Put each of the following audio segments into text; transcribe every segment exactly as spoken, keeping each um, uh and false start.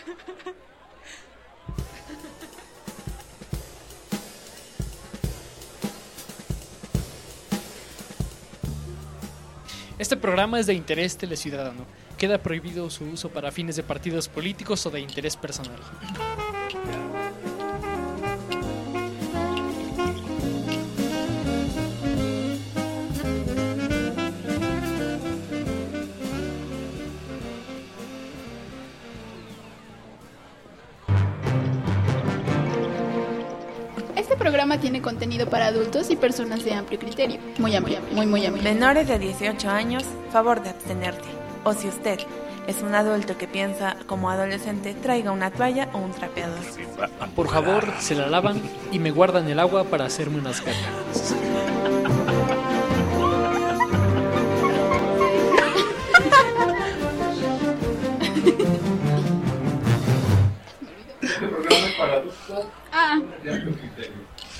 Este programa es de interés teleciudadano. Queda prohibido su uso para fines de partidos políticos o de interés personal. Este programa tiene contenido para adultos y personas de amplio criterio. Muy amplio, muy, muy amplio. Menores de dieciocho años, favor de abstenerte. O si usted es un adulto que piensa como adolescente, traiga una toalla o un trapeador. Por favor, se la lavan y me guardan el agua para hacerme unas gargaras. Este programa es para adultos Ah. de amplio criterio.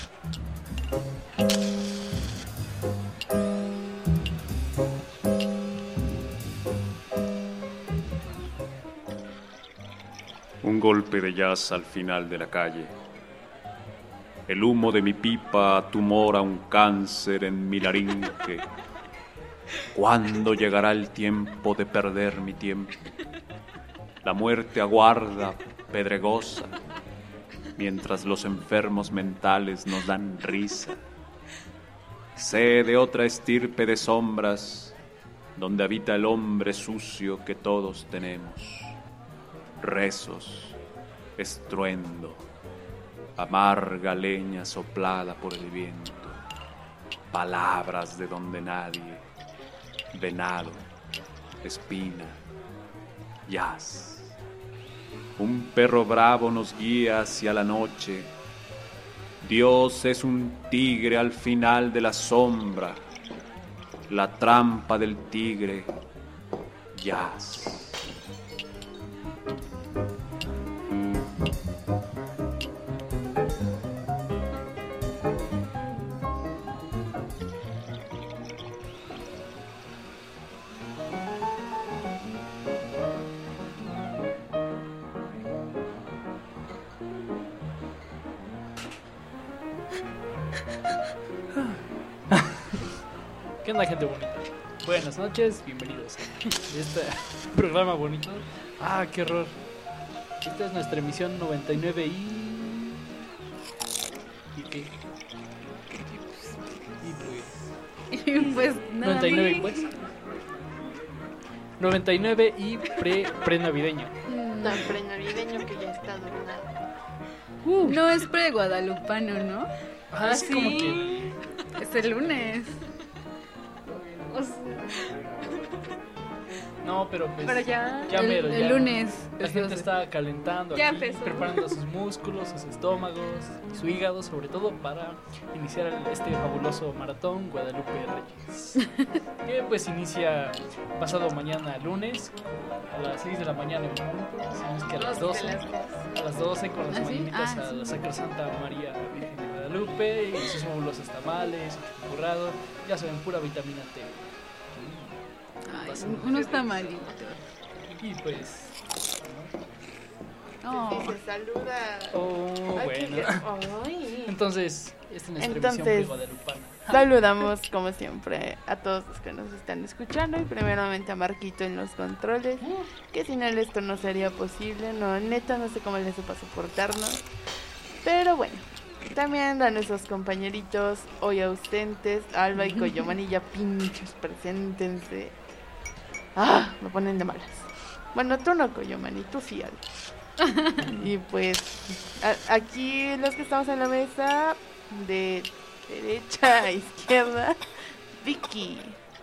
Un golpe de jazz al final de la calle. El humo de mi pipa tumora un cáncer en mi laringe. ¿Cuándo llegará el tiempo de perder mi tiempo? La muerte aguarda, pedregosa, mientras los enfermos mentales nos dan risa. Sé de otra estirpe de sombras, donde habita el hombre sucio que todos tenemos. Rezos, estruendo, amarga leña soplada por el viento, palabras de donde nadie, venado, espina, jazz. Un perro bravo nos guía hacia la noche. Dios es un tigre al final de la sombra, la trampa del tigre, jazz. ¿Qué onda, gente bonita? Buenas noches, bienvenidos a este programa bonito. Ah, qué horror. Esta es nuestra emisión noventa y nueve y... ¿Y qué? Y pues... Y pues nada. noventa y nueve pues. noventa y nueve y pre, pre-navideño. Tan prenavideño que ya está adornado. Uh, no es pre-guadalupano, ¿no? Ah, es sí. como que... Es el lunes. O sea, No, pero pues... Pero ya... Ya el, mero, el ya. lunes. La es gente doce. está calentando Ya aquí, empezó. preparando sus músculos, sus estómagos, su hígado, sobre todo para iniciar el- este fabuloso maratón Guadalupe Reyes. Que pues inicia pasado mañana lunes a las seis de la mañana en punto, si no es que a las doce. A las doce con las ¿Ah, sí? mañanitas Ah, a la sí. Sacrosanta María Virgen de Guadalupe y sus fabulosos tamales, su currado, ya saben, pura vitamina T. Ay, Pasan- unos tamalitos. Y pues... Oh. Y se saluda. Oh, Ay, bueno. qué- Ay. Entonces, esta es nuestra Entonces, emisión guadalupana. Saludamos como siempre a todos los que nos están escuchando y primeramente a Marquito en los controles, que sin él esto no sería posible. No, neta, no sé cómo le supo soportarnos. Pero bueno, también a nuestros compañeritos hoy ausentes, Alba y Coyomani, ya pinches, preséntense. Ah, me ponen de malas. Bueno, tú no, Coyomani, tú sí, Alba. Y pues, a- aquí los que estamos en la mesa, de derecha a izquierda, Vicky.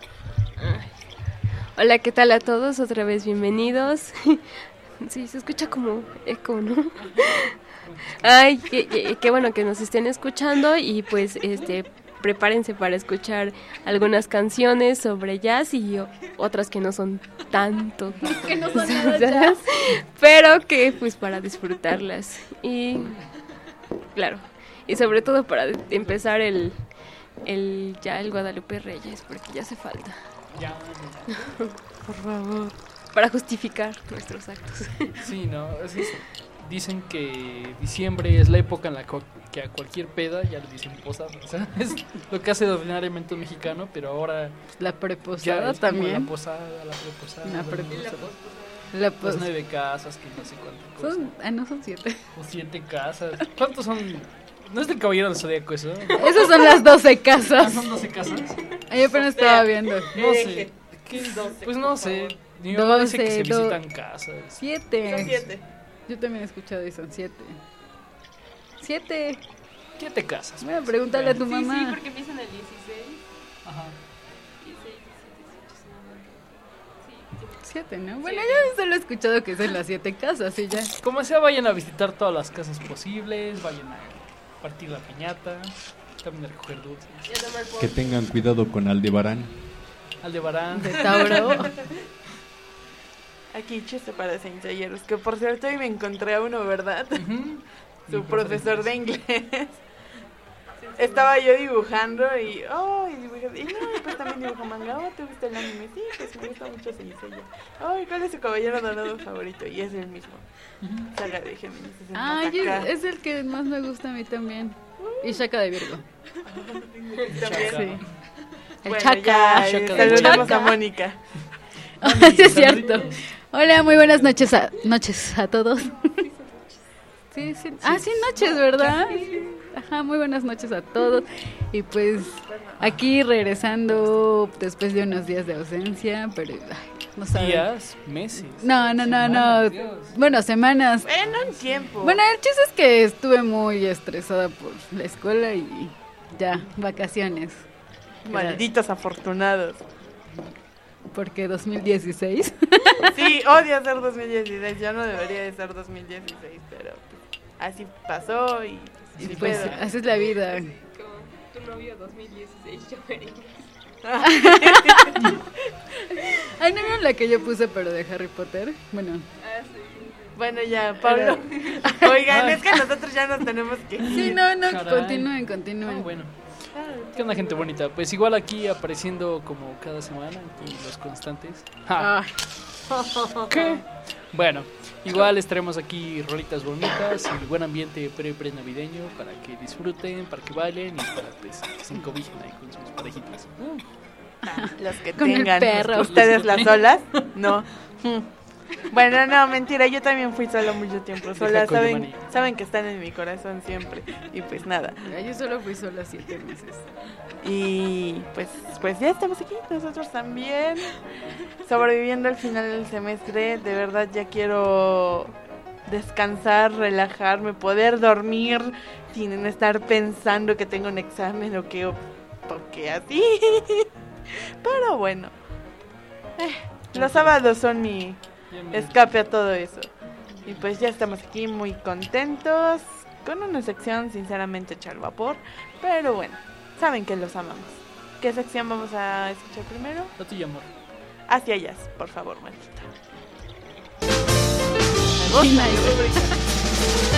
Hola, ¿qué tal a todos? Otra vez bienvenidos. Sí, se escucha como eco, ¿no? Ay, qué, qué, qué bueno que nos estén escuchando y pues este prepárense para escuchar algunas canciones sobre jazz y o- otras que no son tanto Que no son nada jazz. pero que pues para disfrutarlas y claro, y sobre todo para de- empezar el el ya el Guadalupe Reyes porque ya hace falta. Ya, Por favor. para justificar nuestros actos. Sí, no, es eso. Dicen que diciembre es la época en la co- que a cualquier peda ya le dicen posada. O sea, es lo que hace ordinariamente un mexicano, pero ahora La ya preposada es como también. la posada, la preposada. La bueno, preposada. La Las pos- nueve casas, que no sé cuántas cosas. son, ah, no son siete. O siete casas. ¿Cuántos son? ¿No es del Caballero del Zodíaco eso? Esas son las doce Ah, casas. ¿Son doce casas? Ahí apenas estaba viendo. No sé. ¿Qué? Pues no sé. Mi mamá dice que se Doce, do- visitan casas. Siete. Son siete. Yo también he escuchado y son siete. Siete. Siete casas. Bueno, pregúntale a tu Sí, mamá. sí, porque empiezan el dieciséis. Ajá. dieciséis, diecisiete, dieciocho, diecinueve. Siete, ¿no? Bueno, yo solo he escuchado que son las siete casas y ya. Como sea, vayan a visitar todas las casas posibles, vayan a partir la piñata, también a recoger dulces. Ya tomar el Que tengan cuidado con Aldebarán. Aldebarán. De Tauro. Aquí chiste para sencilleros, que por cierto hoy me encontré a uno, ¿verdad? Ujú. Su Mi profesor de inglés. Estaba yo dibujando y, oh, y dibujé, y no, y pues también dibujo manga. Oh, ¿te gusta el anime? Sí, pues me gusta mucho Saint Seiya. Oh, ¿y cuál es su caballero dorado favorito? Y es el mismo. Saga de Géminis. Es el Ay, Masaka. es, es el que más me gusta a mí también. Y Shaka de Virgo. También. Sí. El Bueno, Chaka. ya, Chaka eh, de saludemos Chaka. a Mónica. Sí, es cierto. Hola, muy buenas noches a, noches a todos. Sí, sí. Ah, sí, noches, ¿verdad? Ajá, muy buenas noches a todos. Y pues aquí regresando después de unos días de ausencia, pero ay, no saben. Días, meses. No, no, no, semanas, no. Dios. Bueno, semanas. Bueno, en tiempo. Bueno, el chiste es que estuve muy estresada por la escuela y ya, vacaciones. Malditos afortunados. Porque dos mil dieciséis. Sí, odio ser dos mil dieciséis. Yo no debería de ser dos mil dieciséis, pero pues, así pasó y, Y y pues pedo. así es la vida. Como tu novio dos mil dieciséis, yo veré. Ay, no vieron la que yo puse, pero de Harry Potter. Bueno, Bueno, ya, Pablo. Oigan, es que nosotros ya nos tenemos que sí, ir. no, no, Caray. continúen, Ah, continúen. bueno. ¿Qué onda, gente bonita? Pues igual aquí apareciendo como cada semana, aquí los constantes. Ja. Ah, ¿Qué? Bueno, igual estaremos aquí rolitas bonitas y buen ambiente pre-pre navideño para que disfruten, para que bailen y para pues, que se encobijen ahí con sus parejitas. Los que Con el tengan perro. ustedes las solas, no. Bueno, no, mentira, yo también fui sola mucho tiempo. Sola, Deja saben, Coyomani. saben que están en mi corazón siempre. Y pues nada. mira, yo solo fui sola siete meses. Y pues, pues ya estamos aquí, nosotros también. Sobreviviendo al final del semestre. De verdad ya quiero descansar, relajarme, poder dormir sin estar pensando que tengo un examen o que, o, o que así. Pero bueno. Eh, los sábados son mi escape a todo eso. Y pues ya estamos aquí muy contentos. Con una sección sinceramente echar vapor. Pero bueno, saben que los amamos. ¿Qué sección vamos a escuchar primero? La tuya, amor. Hacia allá, por favor, maldita. Sí, nice.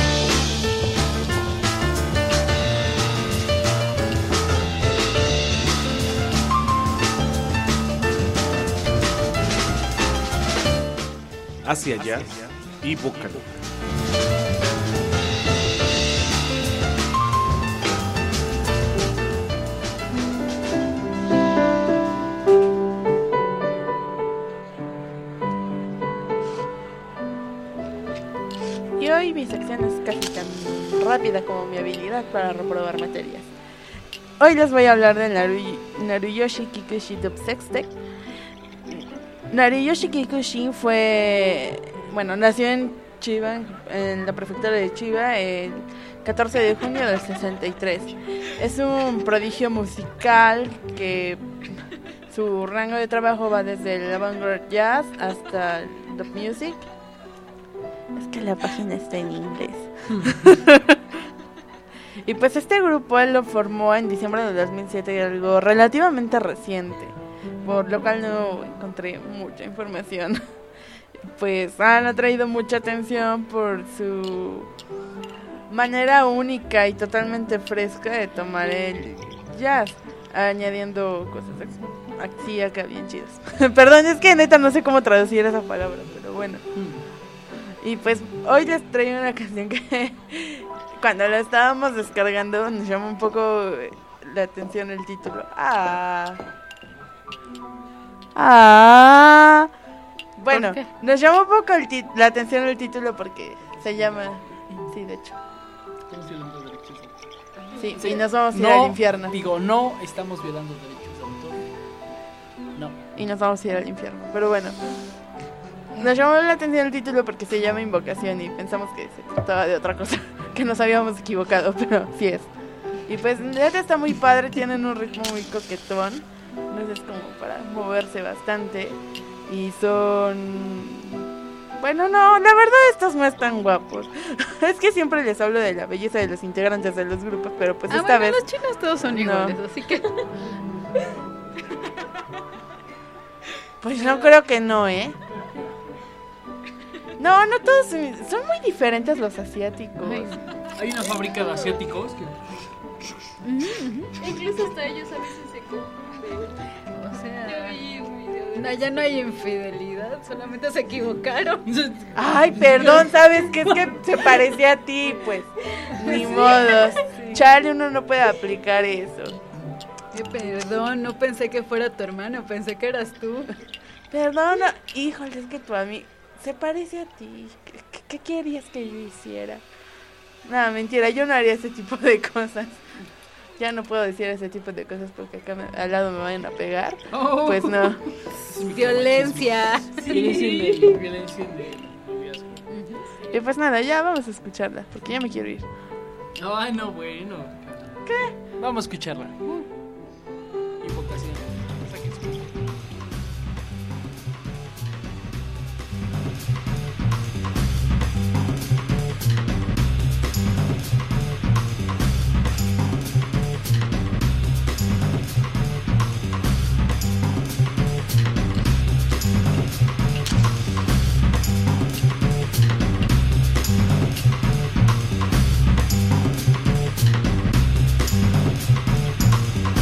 Hacia allá y Boca Loca. Y hoy mi sección es casi tan rápida como mi habilidad para reprobar materias. Hoy les voy a hablar de Naru- Naruyoshi Kikuchi Dubsextec. Naruyoshi Kikuchi fue, bueno, nació en Chiba, en la prefectura de Chiba, el catorce de junio del sesenta y tres. Es un prodigio musical que su rango de trabajo va desde el avant-garde jazz hasta el dub music. Es que la página está en inglés. Y pues este grupo él lo formó en diciembre de dos mil siete, algo relativamente reciente, por lo cual no encontré mucha información. Pues han atraído mucha atención por su manera única y totalmente fresca de tomar el jazz, añadiendo cosas ex- así acá bien chidos. Perdón, es que neta no sé cómo traducir esa palabra, pero bueno. Y pues hoy les traigo una canción que cuando la estábamos descargando nos llamó un poco la atención el título. Ah. Ah. Bueno, nos llamó un poco el tit- la atención el título porque se llama... Sí, de hecho. Estamos violando derechos de autor. Sí, sí, nos vamos a ir no, al infierno. Digo, no estamos violando derechos de autor. No. Y nos vamos a ir al infierno. Pero bueno, nos llamó la atención el título porque se llama Invocación y pensamos que se trataba de otra cosa, que nos habíamos equivocado, pero sí es. Y pues la neta está muy padre, tienen un ritmo muy coquetón, entonces como para moverse bastante. Y son... Bueno, no, la verdad estos no están guapos. Es que siempre les hablo de la belleza de los integrantes de los grupos, pero pues ah, esta bueno, vez... los chinos todos son iguales, no. así que... Pues no creo que no, ¿eh? No, no todos son, son muy diferentes los asiáticos. Ay. Hay una fábrica de asiáticos que... Incluso hasta ellos a veces se confunden. O sea... Yo vi un video de No, ya no hay infidelidad, solamente se equivocaron. Ay, perdón, ¿sabes qué? Es que se parecía a ti, pues. Ni Sí, modos. sí. Chale, uno no puede aplicar eso. Eh, perdón, no pensé que fuera tu hermano, pensé que eras tú. Perdón, no, híjole, es que tu amigo se parece a ti. ¿Qué, qué, qué querías que yo hiciera? Nada, mentira, yo no haría ese tipo de cosas. Ya no puedo decir ese tipo de cosas porque acá me- al lado me vayan a pegar. Oh. Pues no. Violencia. Violencia en el, violencia en el noviazgo. Y pues nada, ya vamos a escucharla porque ya me quiero ir. Ay, no, bueno. ¿Qué? Vamos a escucharla. Invocación. Hasta que escuche. Invocación.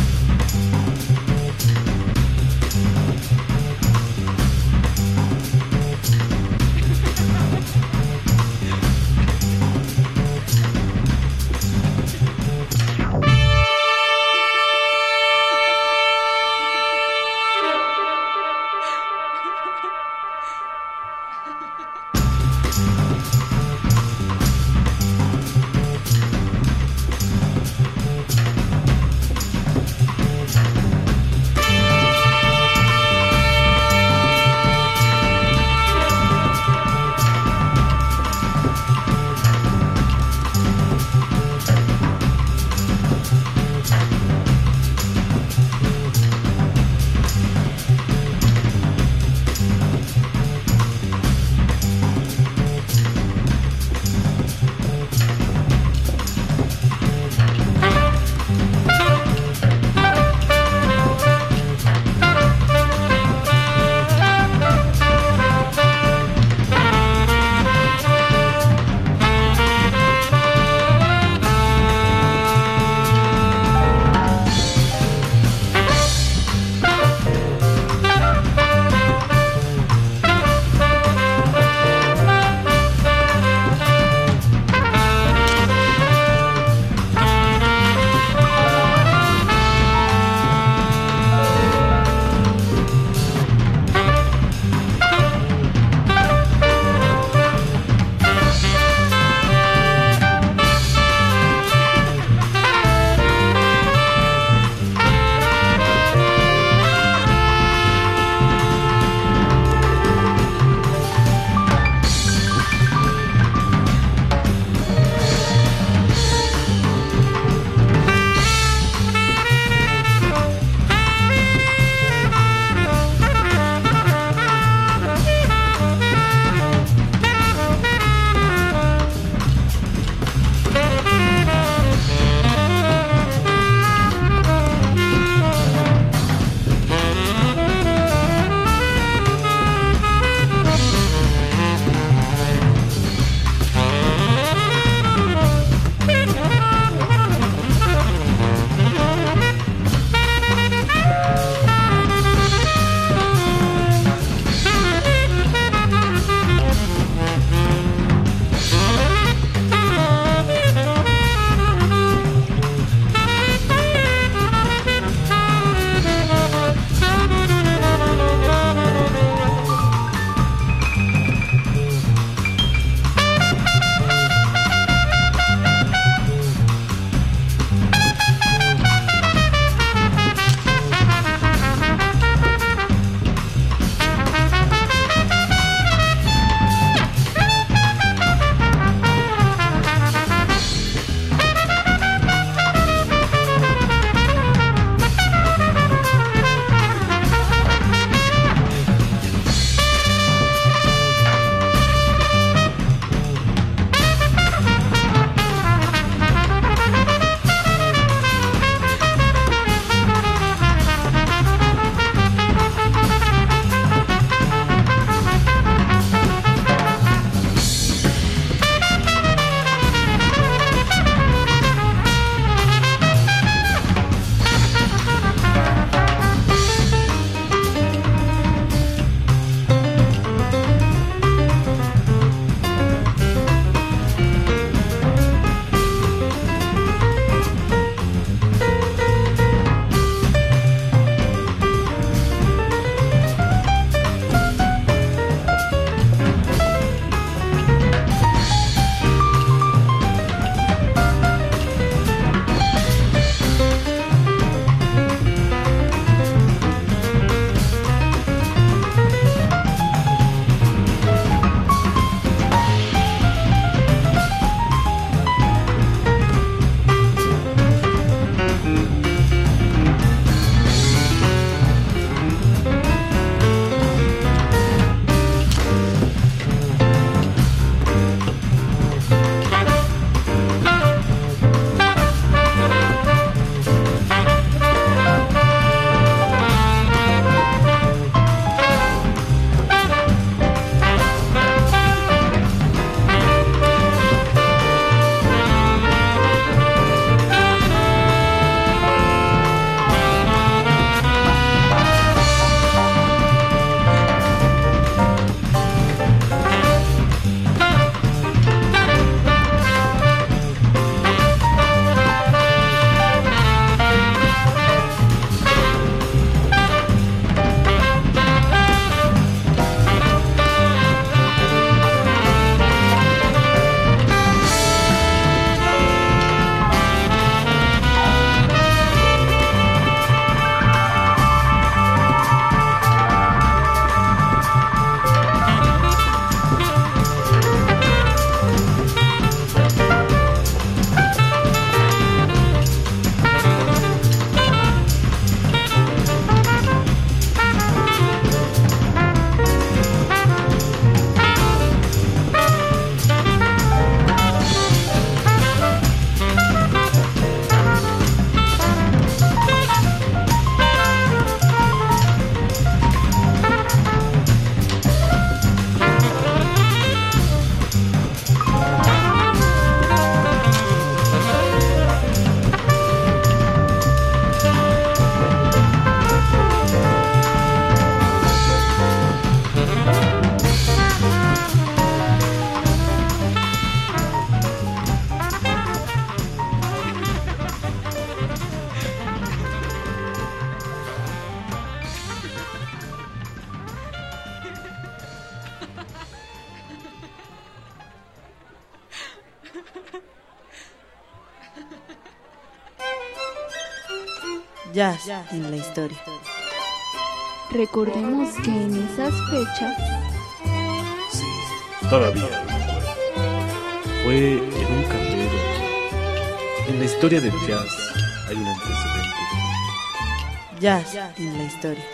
Jazz en la historia. Recordemos que en esas fechas Sí, todavía lo recuerdo. Fue en un café. En la historia del jazz hay un antecedente. Jazz en la historia.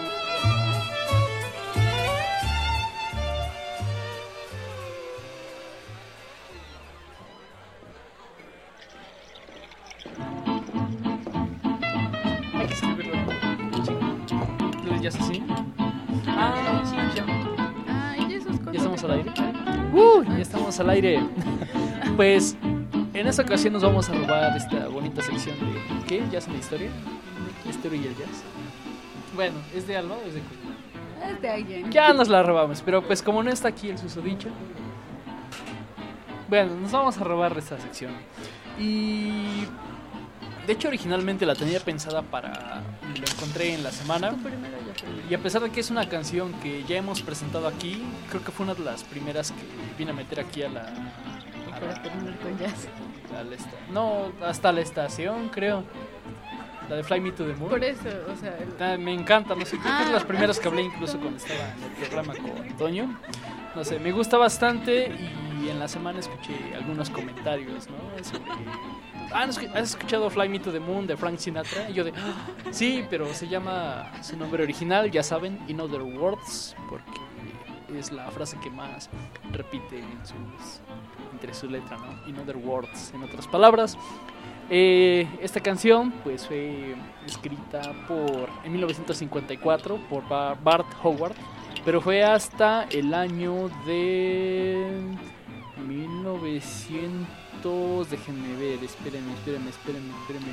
Hay que escribirlo. ¿Lo ya es así? Ah, sí, ya. Ay, Jesús, ¿Ya estamos al aire? Uh, ya estamos al aire. Pues en esta ocasión nos vamos a robar esta bonita sección de ¿qué? ¿Jazz en la historia? ¿La historia y el jazz? Bueno, ¿es de Alba o es de Cuy? Es de alguien. Ya nos la robamos, pero pues como no está aquí el susodicho, bueno, nos vamos a robar esta sección. Y de hecho originalmente la tenía pensada para, lo encontré en la semana, y a pesar de que es una canción que ya hemos presentado aquí, creo que fue una de las primeras que vine a meter aquí a la... a Para terminar con jazz. la- a la esta- no, hasta la estación creo. La de Fly Me to the Moon. Por eso, o sea, el- Ah, me encanta, no sé, creo que es de Ah. las primeras que hablé incluso cuando estaba en el programa con Toño. No sé, me gusta bastante y en la semana escuché algunos comentarios, ¿no? Sobre... Ah, ¿no escu- ¿has escuchado Fly Me to the Moon de Frank Sinatra? Y yo de, "Ah, sí, pero se llama su nombre original, ya saben, In Other Words, porque es la frase que más repite en sus, entre su letra, ¿no? In Other Words, en otras palabras. Eh, esta canción pues fue escrita por en mil novecientos cincuenta y cuatro por Ba- Bart Howard, pero fue hasta el año de mil novecientos, déjenme ver, espérenme, espérenme, espérenme, espérenme.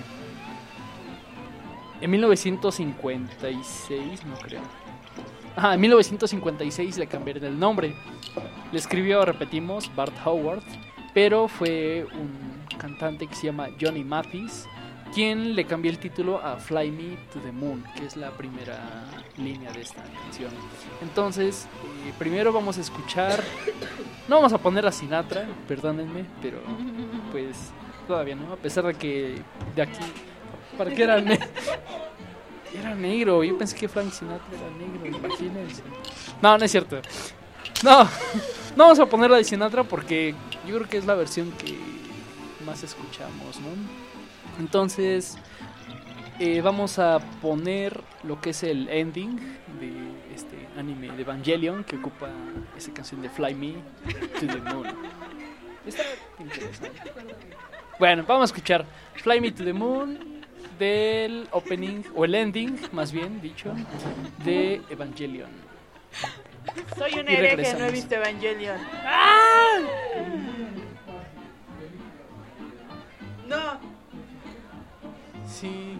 En mil novecientos cincuenta y seis, no creo. Ah, en mil novecientos cincuenta y seis le cambiaron el nombre. Le escribió, repetimos, Bart Howard, pero fue un cantante que se llama Johnny Mathis quien le cambió el título a Fly Me to the Moon, que es la primera línea de esta canción. Entonces, eh, primero vamos a escuchar, no vamos a poner a Sinatra, perdónenme, pero pues todavía no, a pesar de que de aquí, para que era, ne- era negro, yo pensé que Frank Sinatra era negro, imagínense. No, no es cierto. No, no vamos a poner la de Sinatra porque yo creo que es la versión que más escuchamos, ¿no? Entonces, eh, vamos a poner lo que es el ending de este anime de Evangelion que ocupa esa canción de Fly Me to the Moon. Está interesante. Bueno, vamos a escuchar Fly Me to the Moon del opening, o el ending, más bien dicho, de Evangelion. Soy un Y hereje, regresamos. no he visto Evangelion. ¡Ah! No. Sí.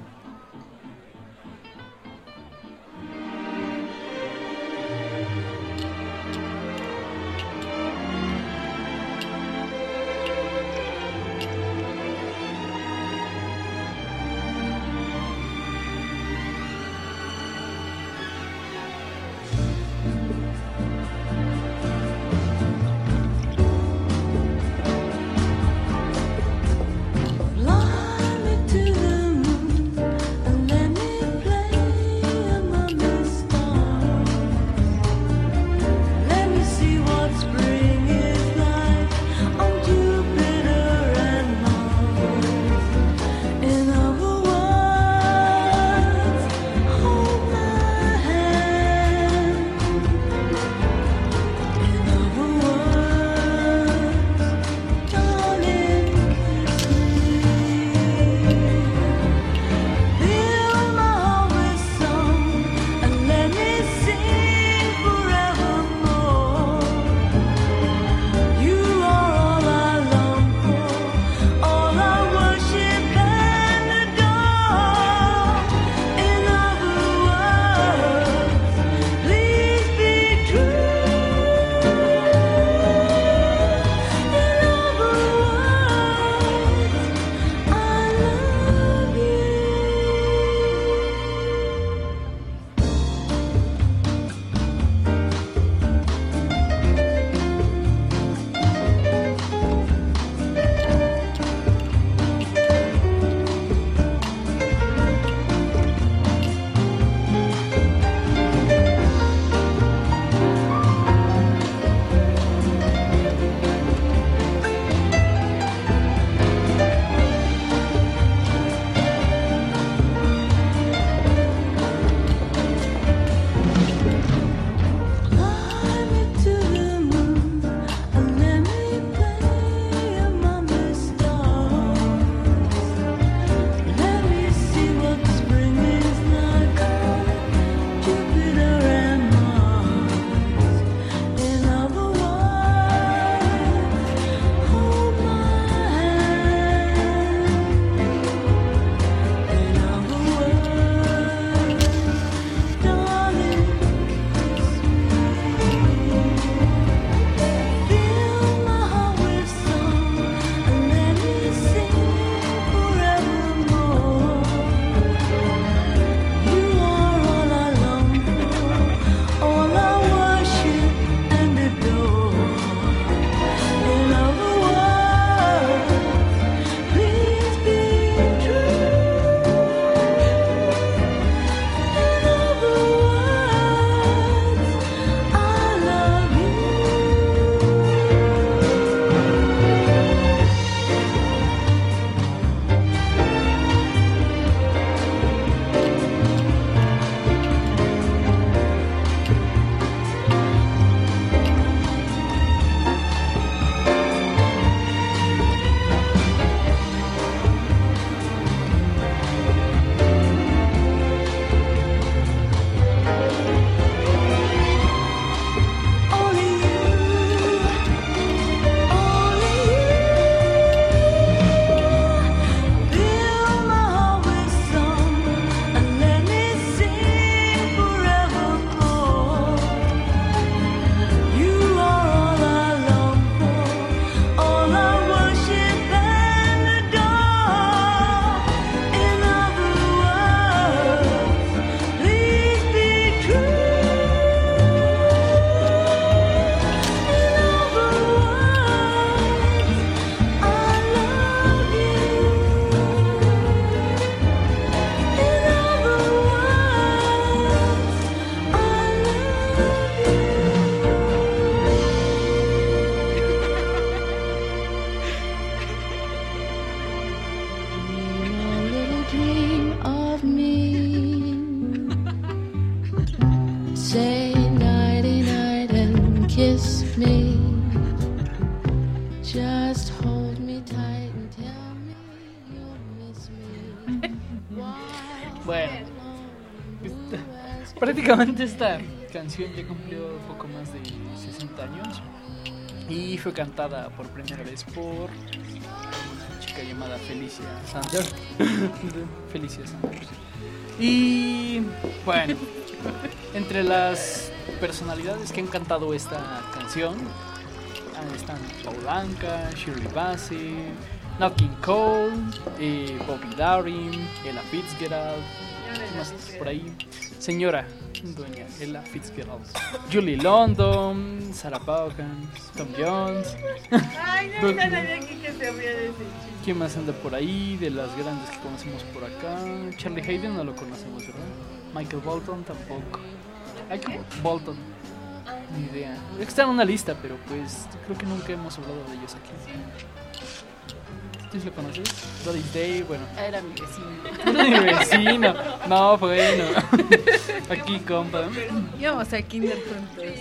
Just hold me tight and tell me you'll miss me. Bueno, prácticamente esta canción ya cumplió poco más de sesenta años y fue cantada por primera vez por una chica llamada Felicia Sanders. Felicia Sanders. Y bueno, entre las personalidades que han cantado esta canción están Paul Anka, Shirley Bassey, Nat King Cole, eh, Bobby Darin, Ella Fitzgerald, ¿qué más por ahí? Señora doña Ella Fitzgerald, Julie London, Sarah Vaughan, Tom Jones. Ay, no está nadie aquí que se ría de ese chico. ¿Quién más anda por ahí? De las grandes que conocemos por acá. Charlie Hayden no lo conocemos, ¿verdad? Michael Bolton tampoco. Michael Bolton, ni idea. Está en una lista, pero pues creo que nunca hemos hablado de ellos aquí. ¿Tú lo conoces? Doris Day, bueno. Era mi vecino. Era mi vecino. No, bueno. Aquí, compa. Íbamos a kinder juntos.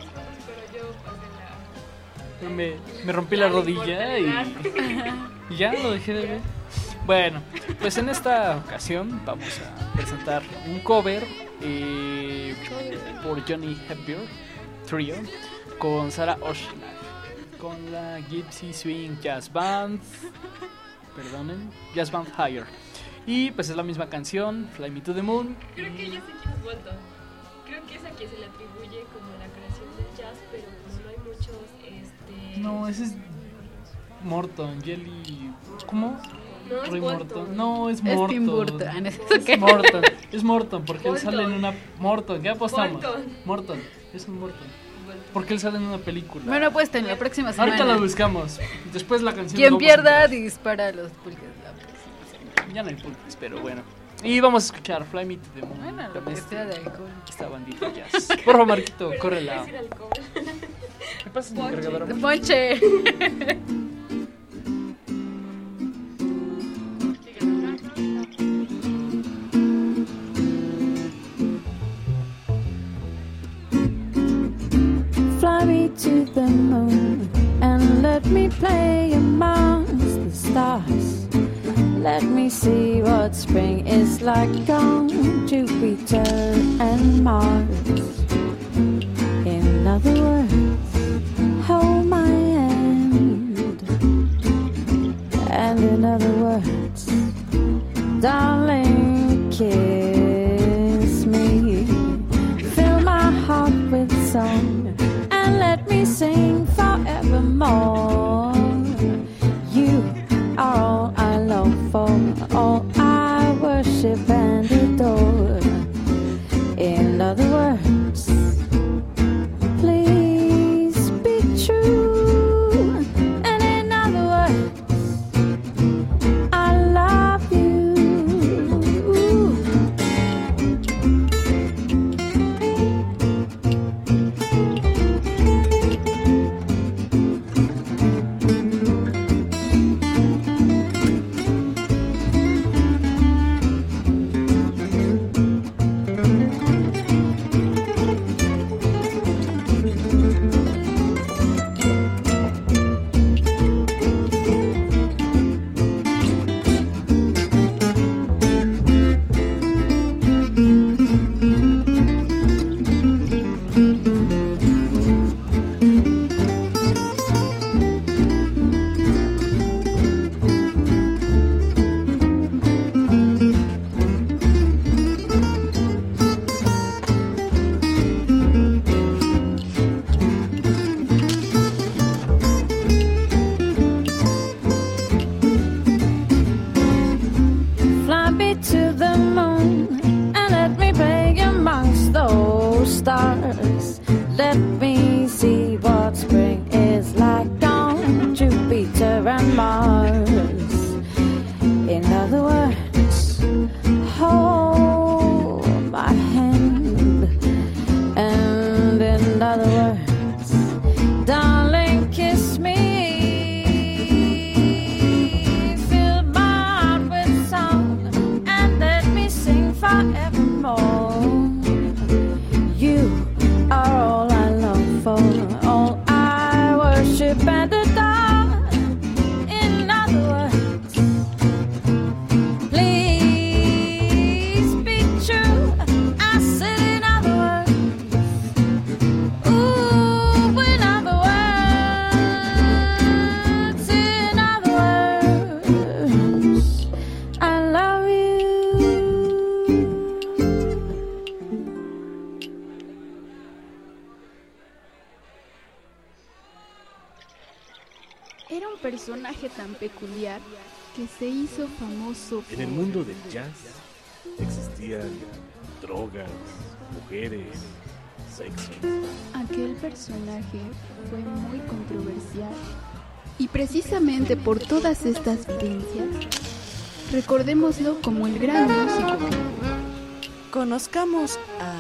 Me, me rompí la rodilla y, y ya lo dejé de ver. Bueno, pues en esta ocasión vamos a presentar un cover eh, por Johnny Hepburn Trio con Sarah Oshlag, con la Gypsy Swing Jazz Band, perdonen, Jazz Band Higher. Y pues es la misma canción, Fly Me to the Moon. Creo que ya sé quién es Bolton. Creo que es a quien se le atribuye como la creación del jazz, pero pues no hay muchos, este... No, ese es Morton, Jelly... ¿Cómo? No, es Ray Bolton. Morton. No, es Es Morton. Tim Burton. Es Morton, es Morton, porque él Bolton. sale en una... Morton, ¿qué apostamos? Bolton. Morton, es un Morton. Porque él sale en una película. Bueno, pues en la próxima semana. Ahorita lo buscamos. Después la canción. Quien vamos pierda a... dispara a los pulques la próxima semana. Ya no hay pulques, pero bueno. Y vamos a escuchar Fly Me to the Moon. Bueno, lo con que este- sea de alcohol. esta bandita jazz. Por favor, Marquito, córrela. Es el alcohol. ¿Qué pasa en mi cargadora? Ponche. Fly me to the moon and let me play amongst the stars. Let me see what spring is like on Jupiter and Mars. In other words, hold my hand. And in other words, darling, kiss me. Fill my heart with song and let me sing forevermore. You are all I long for, all I worship and adore. In other words, please be true. And in other words, I love you. Fly me to the moon and let me play amongst those stars. Let me see what spring is like on Jupiter and Mars. In other words, hold my hand. And in other words, darling, kiss me. Fill my heart with song and let me sing forevermore. You are all I long for, all I worship and adore. Era un personaje tan peculiar que se hizo famoso por... En el mundo del jazz existían drogas, mujeres, sexo. Aquel personaje fue muy controversial. Y precisamente por todas estas vivencias, recordémoslo como el gran músico. Conozcamos a...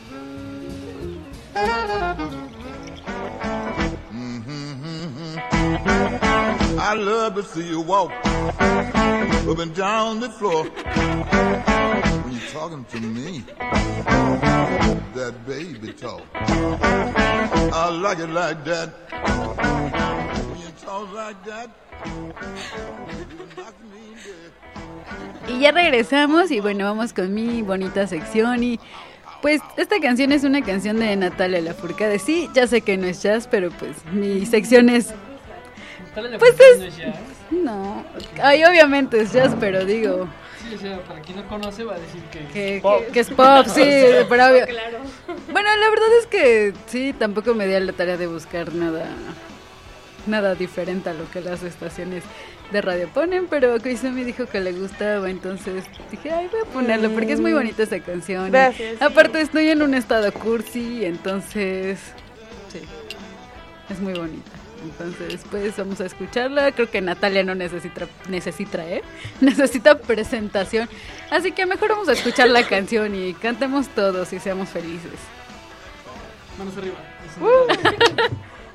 I love to see you walk up and down the floor when you're talking to me, that baby talk. I like it like that. When you talk like that, you knock me dead. Y ya regresamos y bueno, vamos con mi bonita sección y pues esta canción es una canción de Natalia Lafourcade. Sí, ya sé que no es jazz, pero pues mi sección es... Pues es... No, ay, obviamente es jazz, pero digo... Sí, o sea, para quien no conoce va a decir que, que, es, pop. que, que es pop, sí, pero obvio. Claro. Bueno, la verdad es que sí, tampoco me di a la tarea de buscar nada nada diferente a lo que las estaciones de radio ponen, pero Koizumi dijo que le gustaba, entonces dije, ay, voy a ponerlo, porque es muy bonita esta canción. Gracias. Y, aparte estoy en un estado cursi, entonces sí, es muy bonita. Entonces, pues vamos a escucharla. Creo que Natalia no necesita, necesita, ¿eh? Necesita presentación. Así que mejor vamos a escuchar la canción y cantemos todos y seamos felices. Manos arriba. Uh.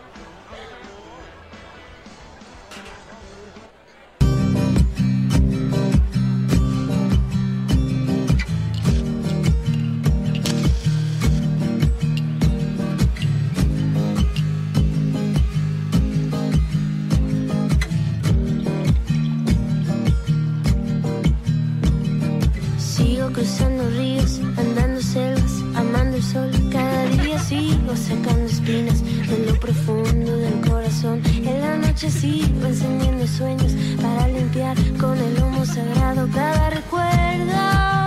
Cruzando ríos, andando selvas, amando el sol. Cada día sigo sacando espinas de lo profundo del corazón. En la noche sigo encendiendo sueños para limpiar con el humo sagrado cada recuerdo.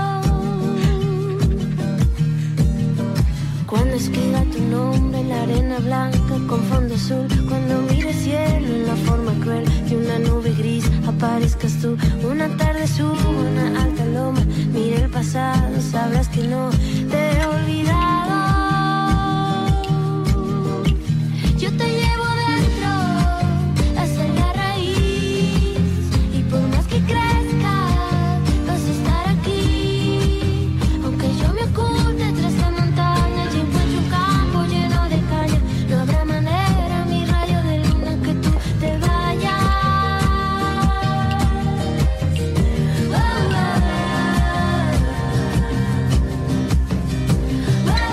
Cuando escriba tu nombre en la arena blanca con fondo azul, cuando mire cielo en la forma cruel de una nube gris, aparezcas tú. Una tarde subo una alta loma, mira el pasado, sabrás que no te he olvidado. Yo te llevo dentro hasta la raíz, y por más que crezca vas a estar aquí. Aunque yo me oculte tras la montaña y encuentre un campo lleno de caña, no habrá manera, mi rayo de luna, que tú te vayas. Oh, oh, oh.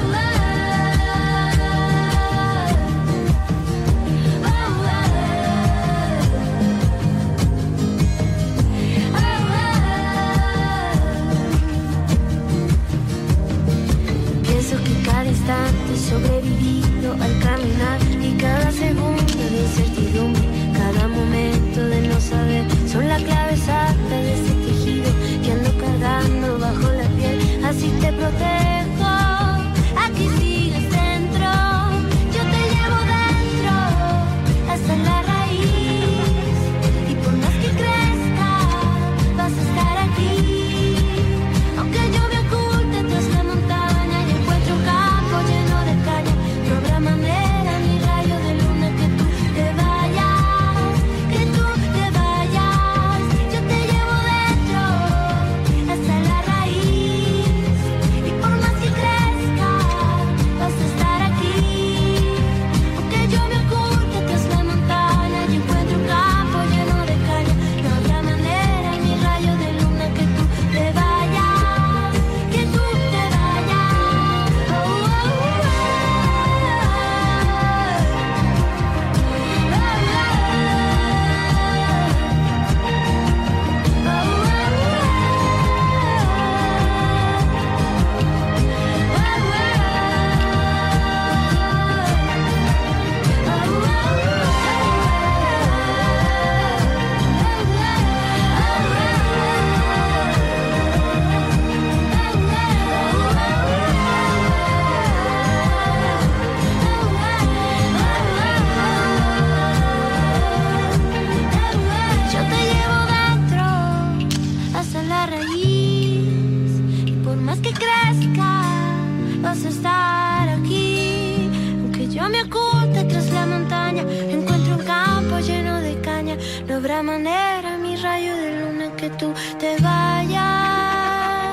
No habrá manera, mi rayo de luna, que tú te vayas.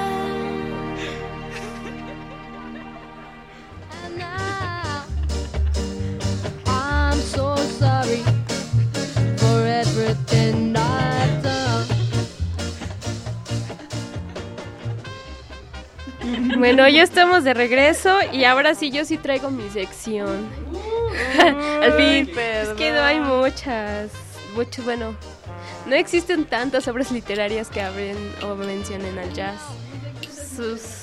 And now, I'm so sorry for everything I've done. Bueno, ya estamos de regreso y ahora sí yo sí traigo mi sección. Al fin, es que no hay muchas, muchos, bueno, no existen tantas obras literarias que hablen o mencionen al jazz. Sus...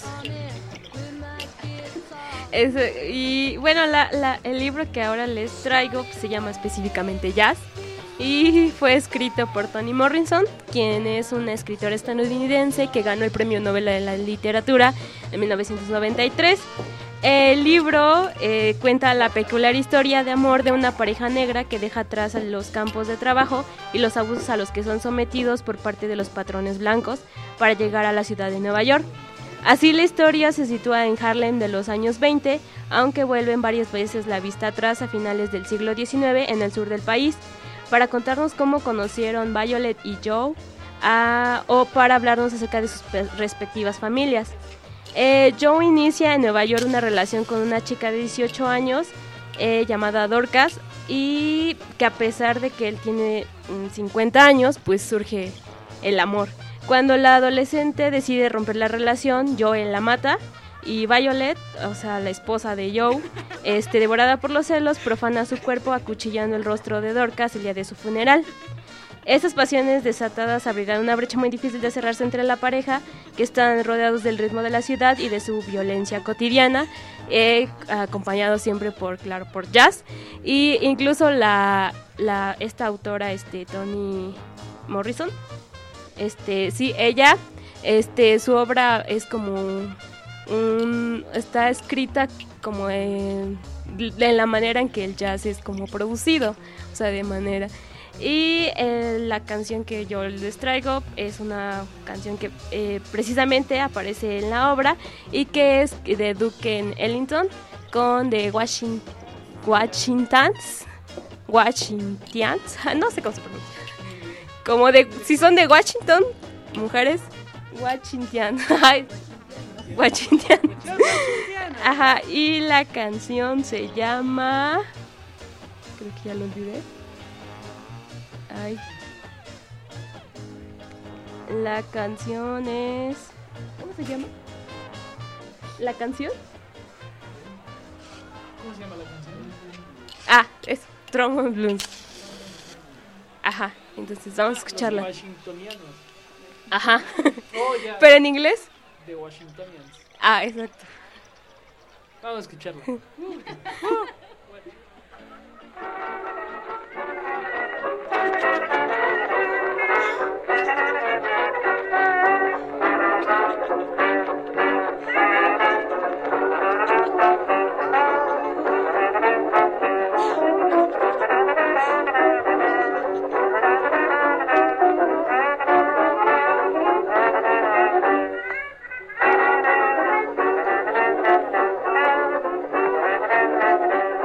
Es, y bueno, la, la, el libro que ahora les traigo se llama específicamente Jazz y fue escrito por Toni Morrison, quien es una escritora estadounidense que ganó el Premio Nobel de la Literatura en mil novecientos noventa y tres. El libro eh, cuenta la peculiar historia de amor de una pareja negra que deja atrás los campos de trabajo y los abusos a los que son sometidos por parte de los patrones blancos para llegar a la ciudad de Nueva York. Así la historia se sitúa en Harlem de los años veinte, aunque vuelven varias veces la vista atrás a finales del siglo diecinueve en el sur del país, para contarnos cómo conocieron Violet y Joe, a, o para hablarnos acerca de sus respectivas familias. Eh, Joe inicia en Nueva York una relación con una chica de dieciocho años eh, llamada Dorcas, y que a pesar de que él tiene mm, cincuenta años, pues surge el amor. Cuando la adolescente decide romper la relación, Joe la mata y Violet, o sea la esposa de Joe, este, devorada por los celos, profana su cuerpo acuchillando el rostro de Dorcas el día de su funeral. Estas pasiones desatadas abrirán una brecha muy difícil de cerrarse entre la pareja, que están rodeados del ritmo de la ciudad y de su violencia cotidiana, eh, acompañados siempre por, claro, por jazz. Y incluso la, la esta autora, este, Toni Morrison, este, sí, ella, este, su obra es como un, está escrita como en, en la manera en que el jazz es como producido, o sea, de manera. Y eh, la canción que yo les traigo es una canción que eh, precisamente aparece en la obra y que es de Duke Ellington con The Washington, Washingtons, Washingtons, no sé cómo se pronuncia, como de, si son de Washington, mujeres, Washington, Washington, ajá, y la canción se llama, creo que ya lo olvidé. Ay. La canción es... ¿Cómo se llama? ¿La canción? ¿Cómo se llama la canción? Ah, es Trombone Blues. Ajá, entonces vamos a escucharla. Los washingtonianos. Ajá. Oh, ya. ¿Pero en inglés? The Washingtonians. Ah, exacto. Vamos a escucharla. Thank you.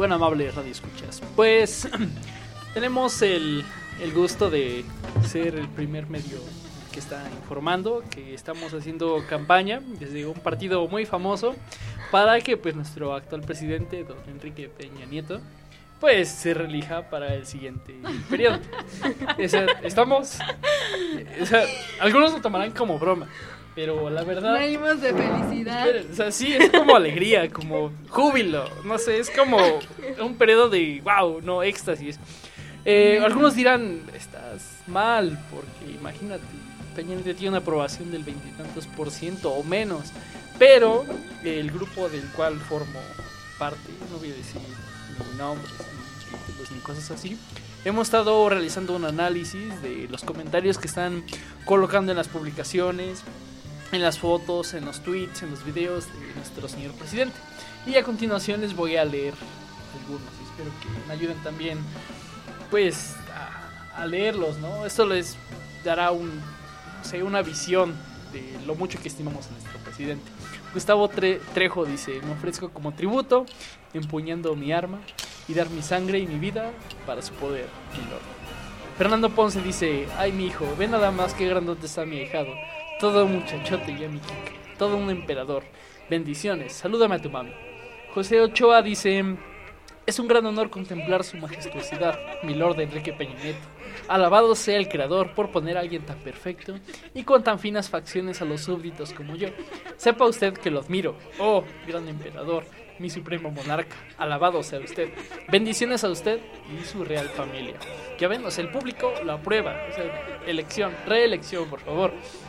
Bueno, amable radio escuchas. Pues tenemos el, el gusto de ser el primer medio que está informando, que estamos haciendo campaña desde un partido muy famoso para que pues nuestro actual presidente, don Enrique Peña Nieto, pues se reelija para el siguiente periodo. O sea, estamos, o sea, algunos lo tomarán como broma, pero la verdad... Reímos de felicidad. Esperen, o sea, sí, es como alegría, como júbilo, no sé, es como un periodo de wow, no, éxtasis. Eh, algunos dirán, estás mal, porque imagínate, Peña Nieto tiene una aprobación del veintitantos por ciento o menos, pero el grupo del cual formo parte, no voy a decir ni nombres ni títulos ni cosas así, hemos estado realizando un análisis de los comentarios que están colocando en las publicaciones, en las fotos, en los tweets, en los videos de nuestro señor presidente. Y a continuación les voy a leer algunos y espero que me ayuden también pues a, a leerlos, ¿no? Esto les dará un, no sé, una visión de lo mucho que estimamos a nuestro presidente. Gustavo Tre- Trejo dice: me ofrezco como tributo, empuñando mi arma y dar mi sangre y mi vida para su poder, mi lord. Fernando Ponce dice: ay, mi hijo, ve nada más que grandote está mi ahijado, todo un muchachote ya mi Kika, todo un emperador, bendiciones, salúdame a tu mami. José Ochoa dice: es un gran honor contemplar su majestuosidad, mi lord Enrique Peña Nieto. Alabado sea el creador por poner a alguien tan perfecto y con tan finas facciones a los súbditos como yo. Sepa usted que lo admiro, oh gran emperador, mi supremo monarca. Alabado sea usted. Bendiciones a usted y su real familia. Ya ven, o sea, el público lo aprueba. O sea, elección, reelección, por favor.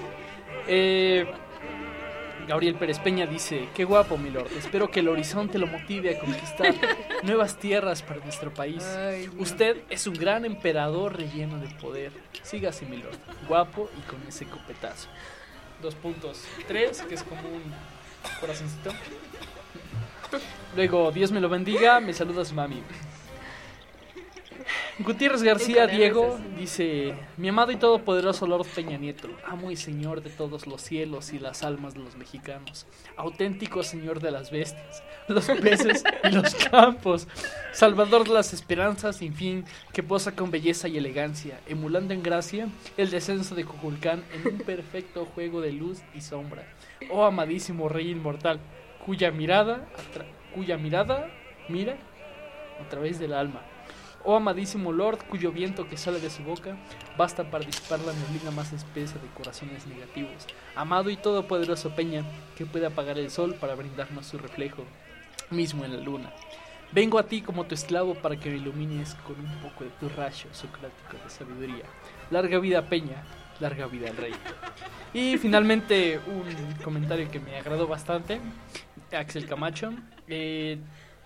Eh... Gabriel Pérez Peña dice: qué guapo, mi lord, espero que el horizonte lo motive a conquistar nuevas tierras para nuestro país. Ay, usted es un gran emperador relleno de poder. Sígase, mi lord, guapo y con ese copetazo. Dos puntos. Tres, que es como un corazoncito. Luego, Dios me lo bendiga, me saluda su mami. Gutiérrez García Diego dice: mi amado y todopoderoso Lord Peña Nieto, amo y señor de todos los cielos y las almas de los mexicanos, auténtico señor de las bestias, los peces y los campos, salvador de las esperanzas sin fin, que posa con belleza y elegancia, emulando en gracia el descenso de Cuculcán en un perfecto juego de luz y sombra. Oh amadísimo rey inmortal, cuya mirada, cuya mirada mira a través del alma. Oh amadísimo Lord, cuyo viento que sale de su boca basta para disipar la neblina más espesa de corazones negativos. Amado y todopoderoso Peña, que puede apagar el sol para brindarnos su reflejo mismo en la luna. Vengo a ti como tu esclavo para que me ilumines con un poco de tu rayo socrático de sabiduría. Larga vida Peña, larga vida al rey. Y finalmente un comentario que me agradó bastante, Axel Camacho. Eh...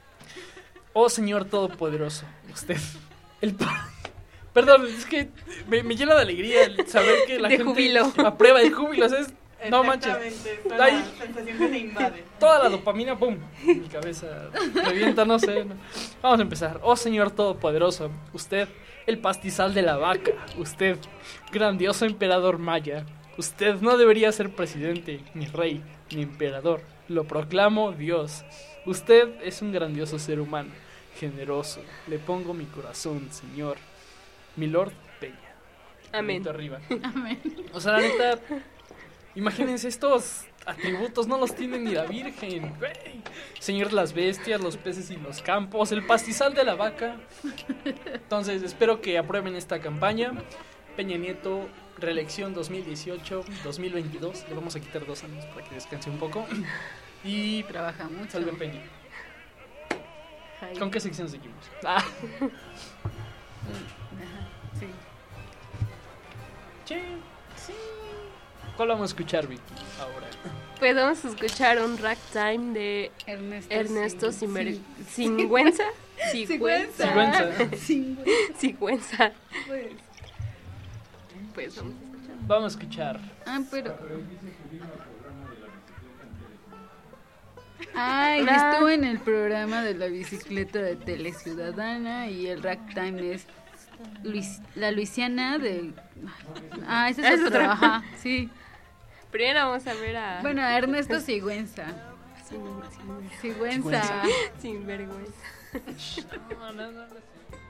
Oh señor todopoderoso, usted, el pa- perdón, es que me, me llena de alegría el saber que la de gente júbilo. aprueba de júbilo, o sea, es, no manches, la ahí, sensación que te invade. toda la dopamina, pum, mi cabeza revienta, no sé, no. Vamos a empezar. Oh señor todopoderoso, usted, el pastizal de la vaca, usted, grandioso emperador maya, usted no debería ser presidente, ni rey, ni emperador, lo proclamo Dios. Usted es un grandioso ser humano, generoso. Le pongo mi corazón, señor. Mi Lord Peña. Amén. Arriba. Amén. O sea, la neta, imagínense estos atributos, no los tiene ni la Virgen. Güey. Señor de las bestias, los peces y los campos, el pastizal de la vaca. Entonces, espero que aprueben esta campaña. Peña Nieto, reelección dos mil dieciocho dos mil veintidós. Le vamos a quitar dos años para que descanse un poco. Y trabaja mucho. Salve Peña. Ay. ¿Con qué sección seguimos? Ah. Sí. Sí. Sí. ¿Cuál vamos a escuchar, Vicky? Ahora. Pues vamos a escuchar un ragtime de Ernesto, Ernesto Sin- Sinver- Sin- Singüenza. Sigüenza. Sigüenza. Sigüenza. Sigüenza. Pues. Pues vamos a escuchar. Vamos a escuchar. Ah, pero. Ay, Ah. estuvo en el programa de la bicicleta de Teleciudadana y el ragtime es Luis, la Luisiana del... Ah, ese es, Es otro. otro. Ajá, sí. Primero vamos a ver a... Bueno, a Ernesto Sigüenza. Sin, sin, Sigüenza. sin vergüenza. No, no, no, no.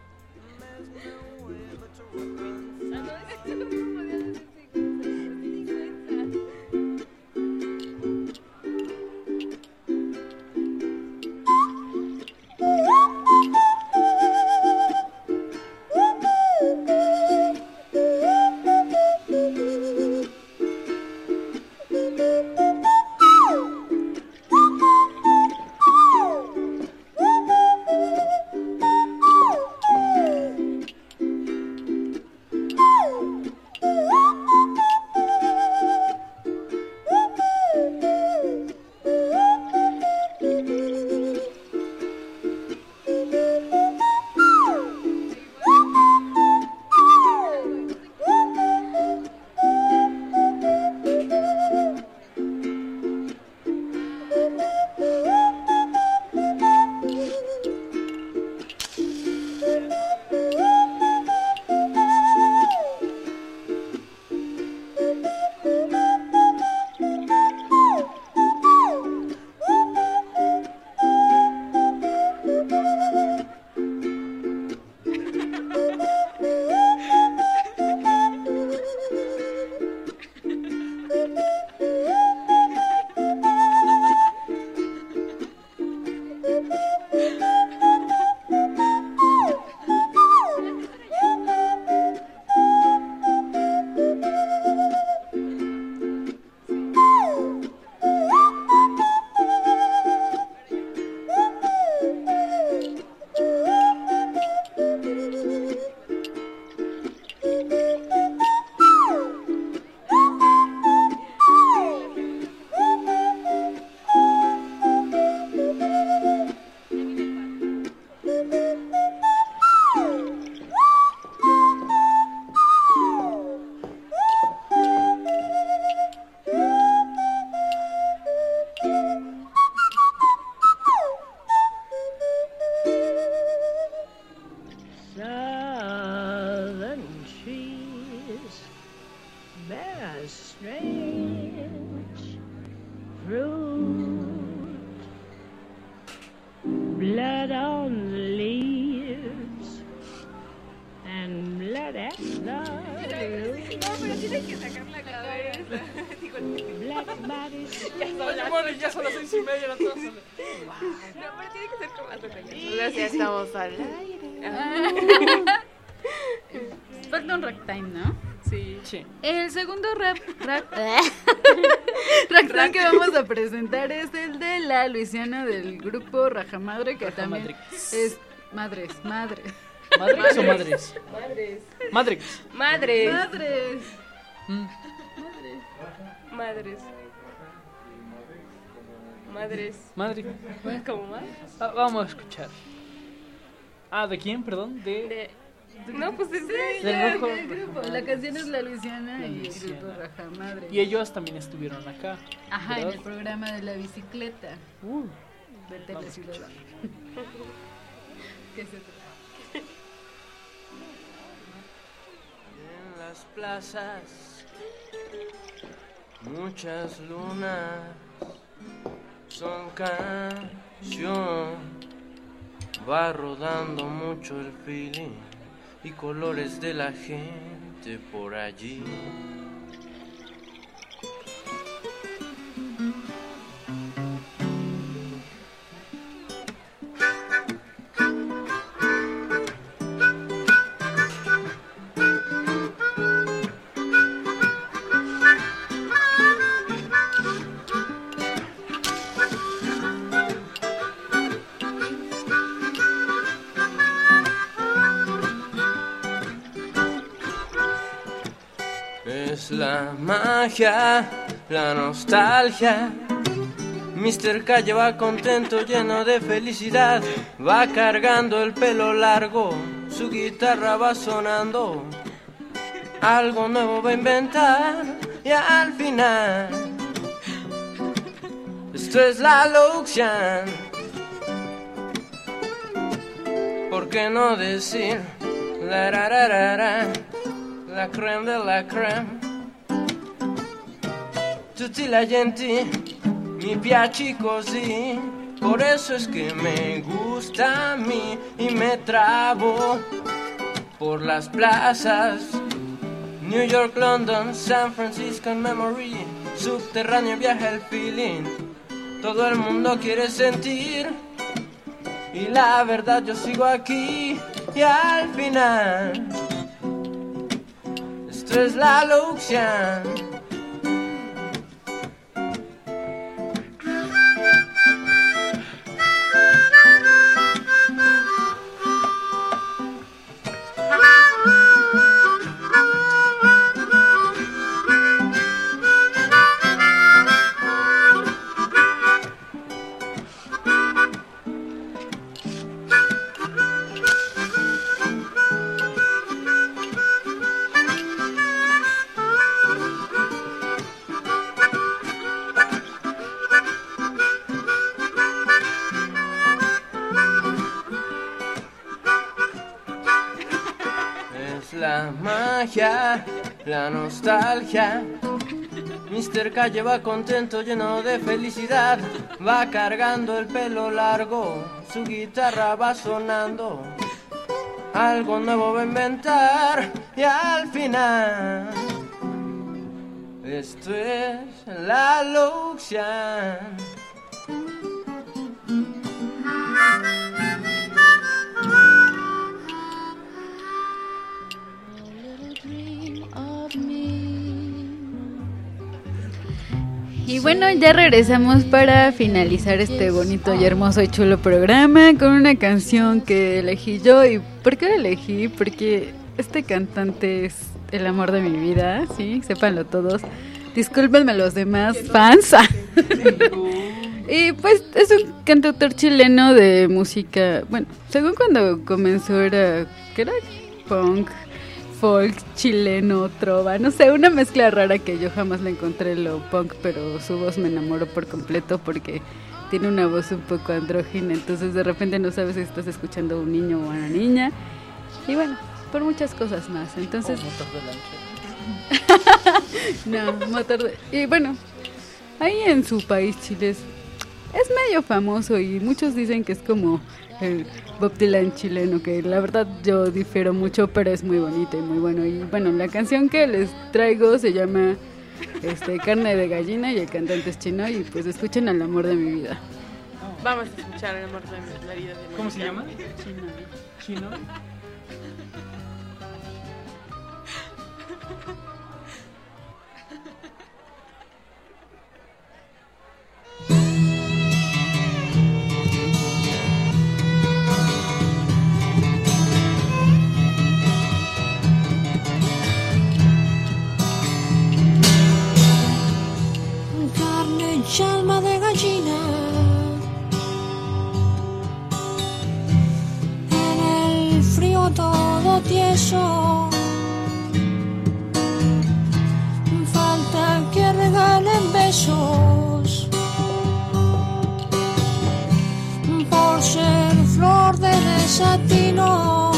blood on the leaves and blood at the roots. No, pero tienes que sacar la cabeza. Black bodies. Ya son, ya son las seis y media, no todas son- No, pero tiene que ser como algo Y ya estamos al aire. Falta un ragtime, ¿no? Sí. Sí. El segundo rap, rap ragtime que vamos a presentar es el de la Luisiana del grupo Rajamadre, que también Rajamadrix. es madres, madres. ¿Madrix o madres? Madres. Madrix. Madres. Madres. Mm. Madres. Madres. Madre. ¿Cómo más? Ah, vamos a escuchar. Ah, ¿de quién, perdón? De... De... No, pues es de... Del rojo. El grupo, la canción es La Luisiana La y el Luisiana. grupo Rajamadre. Y ellos también estuvieron acá. Ajá, en ¿verdad? el programa de la bicicleta. Uh, De Teleciudad. ¿Qué se trata? En las plazas, muchas lunas son canción. Va rodando mucho el feeling y colores de la gente por allí. Es la magia, la nostalgia. mister Calle va contento, lleno de felicidad. Va cargando el pelo largo, su guitarra va sonando. Algo nuevo va a inventar y al final esto es la Luxian. ¿Por qué no decir la ra ra ra ra? La creme de la creme. Tutti la gente mi piaci così. Por eso es que me gusta a mí y me trabo por las plazas. New York, London, San Francisco en memory. Subterráneo viaja el feeling. Todo el mundo quiere sentir. Y la verdad yo sigo aquí. Y al final esto es la Luxian. La magia, la nostalgia. mister Calle va contento, lleno de felicidad. Va cargando el pelo largo, su guitarra va sonando. Algo nuevo va a inventar y al final esto es la Luxian. Y bueno, ya regresamos para finalizar este bonito y hermoso y chulo programa con una canción que elegí yo. ¿Y por qué la elegí? Porque este cantante es el amor de mi vida, sí, sépanlo todos. Discúlpenme los demás fans. Y pues es un cantautor chileno de música, bueno, según cuando comenzó era, ¿qué era? Punk, folk, chileno, trova, no sé, una mezcla rara que yo jamás le encontré lo punk, pero su voz me enamoró por completo porque tiene una voz un poco andrógina, entonces de repente no sabes si estás escuchando a un niño o a una niña, y bueno, por muchas cosas más, entonces... Oh, motor de lancha. No, motor de... Y bueno, ahí en su país, Chile, es, es medio famoso y muchos dicen que es como el Bob Dylan chileno, que la verdad yo difiero mucho, pero es muy bonito y muy bueno. Y bueno, la canción que les traigo se llama este, Carne de Gallina y el cantante es chino y pues escuchen al amor de mi vida. Vamos a escuchar el amor de mi vida. De ¿Cómo se llama? Chino. Chino. Alma de gallina en el frío todo tieso, falta que regalen besos por ser flor de desatino.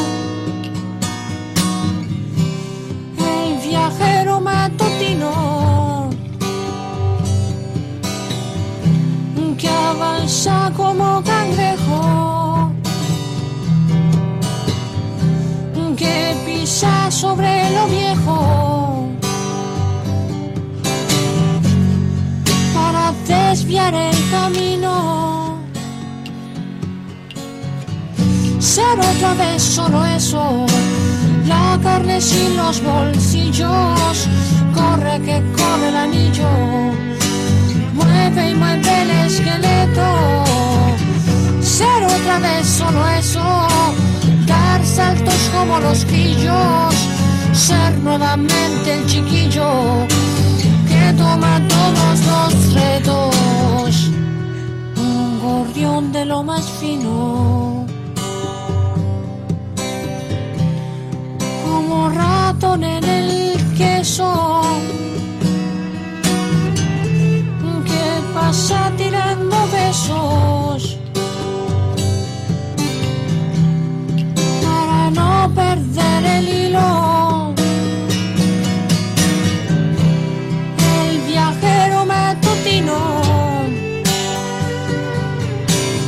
El viajero matutino que avanza como cangrejo, que pisa sobre lo viejo para desviar el camino. Ser otra vez solo eso, la carne sin los bolsillos, corre que corre el anillo, mueve y mueve el esqueleto. Ser otra vez solo eso, dar saltos como los grillos, ser nuevamente el chiquillo que toma todos los retos. Un gorrión de lo más fino, como ratón en el queso, pasa tirando besos para no perder el hilo. El viajero matutino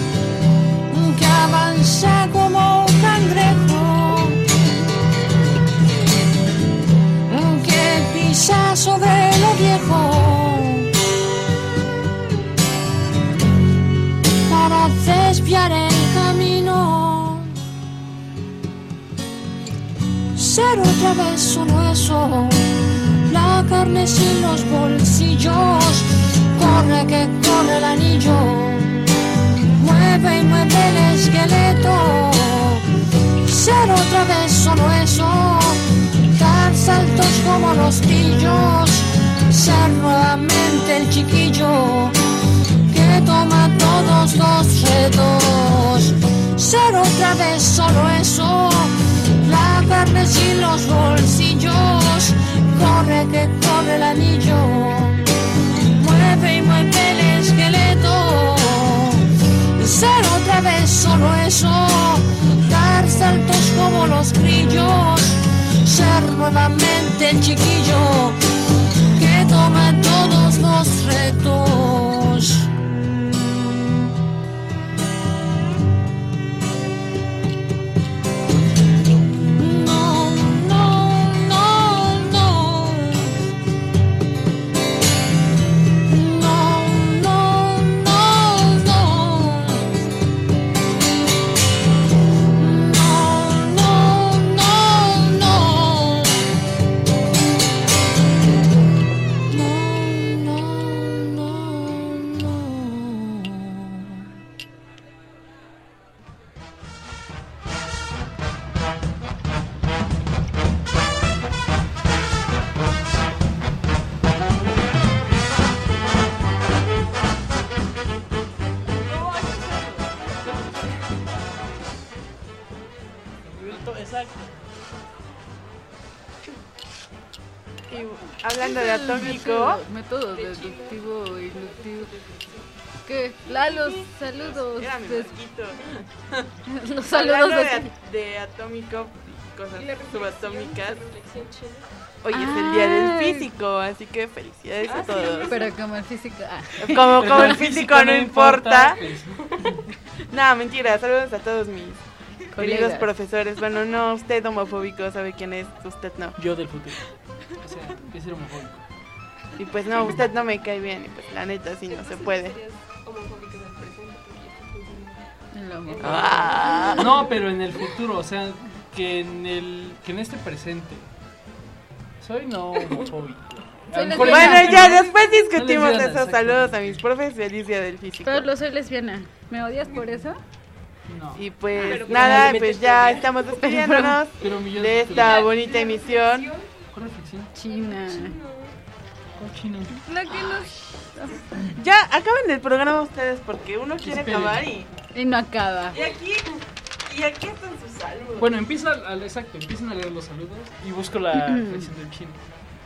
ser otra vez solo eso, la carne sin los bolsillos, corre que corre el anillo, mueve y mueve el esqueleto, ser otra vez solo eso, dar saltos como los pillos, ser nuevamente el chiquillo que toma todos los retos, ser otra vez solo eso, la carne sin los bolsillos, corre que corre el anillo, mueve y mueve el esqueleto, ser otra vez solo eso, dar saltos como los grillos, ser nuevamente el chiquillo que toma todos los retos. Y hablando de atómico, método deductivo inductivo. ¿Qué? Lalo, saludos. Era mi Des- mosquito. Los saludos Hablando de- de, de atómico, cosas subatómicas. Hoy es el día del Ay. físico, así que felicidades Ah, a todos. sí, pero como el físico. ah. Como, como el físico no importa. No, mentira, saludos a todos mis queridos Colegas. profesores. Bueno, no, usted homofóbico sabe quién es, usted no. Yo del futuro. O sea, que ser homofóbico. Y pues no, usted no me cae bien, y pues la neta sí no se puede. Ah. No, pero en el futuro, o sea, que en el que en este presente soy no homofóbico. A lo mejor Bueno, en el ya futuro- después discutimos no lesbiana, esos exacto. saludos a mis profes, feliz día del físico. Pero lo soy lesbiana. ¿Me odias por eso? Y pues Pero nada, probablemente pues ya podría. estamos despidiéndonos Pero millones de de esta felicidades. bonita emisión. ¿Cuál reflexión? China. China. La que nos... Ya acaben el programa ustedes porque uno quiere Esperen. acabar y, Y no acaba. y aquí y aquí están sus saludos. Bueno, empieza al exacto, empiezan a leer los saludos y busco la reflexión del chino.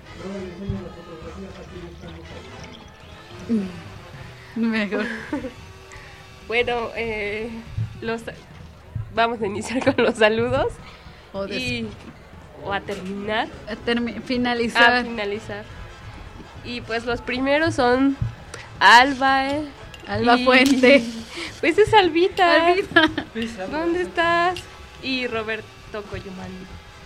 Mejor. Bueno, eh, los vamos a iniciar con los saludos O des- y o a terminar, A termi- finalizar. a finalizar. Y pues los primeros son Alba, eh, Alba y- Fuente. Pues es Albita. Albita. ¿Dónde estás? Y Roberto Coyumani.